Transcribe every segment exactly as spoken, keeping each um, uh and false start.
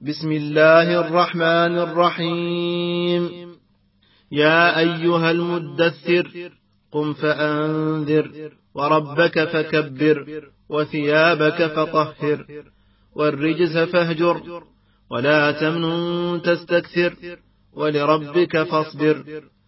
بسم الله الرحمن الرحيم. يا أيها المدثر قم فأنذر وربك فكبر وثيابك فطهر والرجز فاهجر ولا تمنن تستكثر ولربك فاصبر.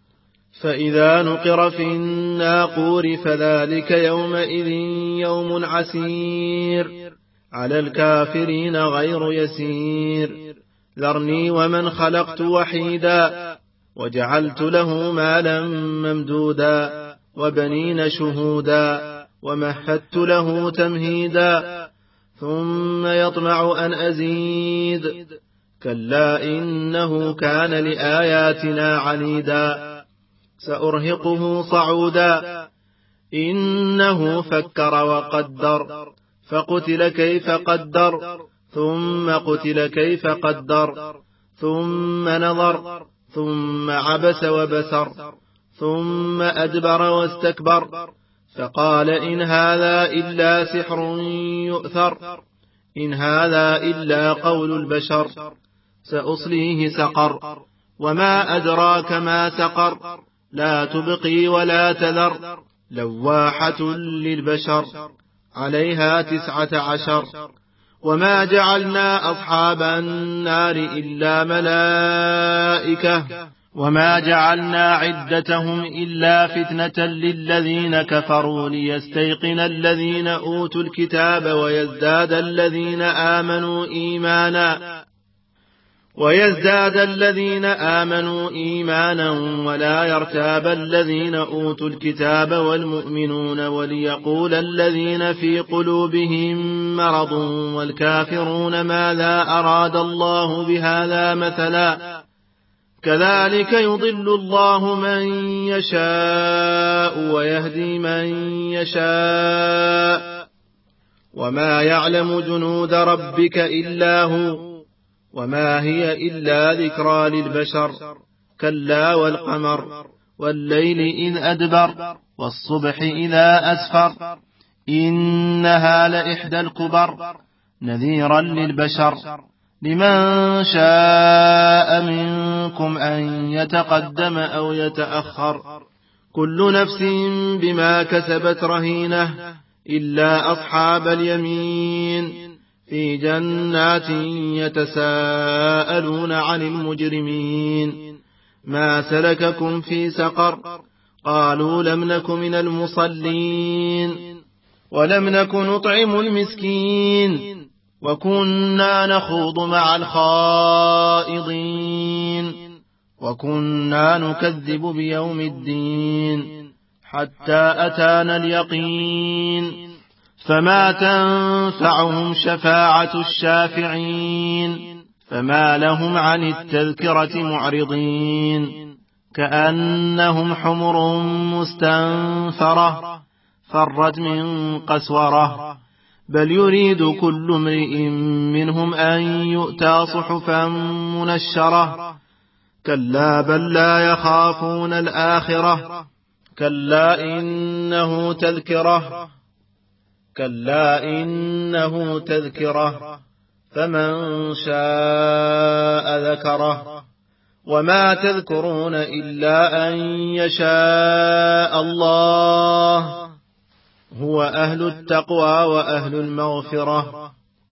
فإذا نقر في الناقور فذلك يومئذ يوم عسير على الكافرين غير يسير. ذرني ومن خلقت وحيدا وجعلت له مالا ممدودا وبنين شهودا ومهدت له تمهيدا ثم يطمع أن أزيد كلا إنه كان لآياتنا عنيدا سأرهقه صعودا. إنه فكر وقدر فقتل كيف قدر ثم قتل كيف قدر ثم نظر ثم عبس وبسر ثم أدبر واستكبر فقال إن هذا إلا سحر يؤثر إن هذا إلا قول البشر سأصليه سقر وما أدراك ما سقر لا تبقي ولا تذر لواحة للبشر عليها تسعة عشر. وما جعلنا أصحاب النار إلا ملائكة وما جعلنا عدتهم إلا فتنة للذين كفروا ليستيقن الذين أوتوا الكتاب ويزداد الذين آمنوا إيمانا ويزداد الذين آمنوا إيمانا ولا يرتاب الذين أوتوا الكتاب والمؤمنون وليقول الذين في قلوبهم مرض والكافرون ماذا أراد الله بهذا مثلا كذلك يضل الله من يشاء ويهدي من يشاء وما يعلم جنود ربك إلا هو وما هي إلا ذكرى للبشر. كلا والقمر والليل إذ أدبر والصبح إذا أسفر إنها لإحدى الكبر نذيرا للبشر لمن شاء منكم أن يتقدم أو يتأخر كل نفس بما كسبت رهينة إلا أصحاب اليمين في جنات يتساءلون عن المجرمين ما سلككم في سقر قالوا لم نك من المصلين ولم نك نطعم المسكين وكنا نخوض مع الخائضين وكنا نكذب بيوم الدين حتى أتانا اليقين فما تنفعهم شفاعة الشافعين فما لهم عن التذكرة معرضين كأنهم حمر مستنفرة فرت من قسورة بل يريد كل امرئ منهم أن يؤتى صحفا منشرة كلا بل لا يخافون الآخرة كلا إنه تذكرة كلا إنه تذكرة فمن شاء ذكره وما تذكرون إلا أن يشاء الله هو أهل التقوى وأهل المغفرة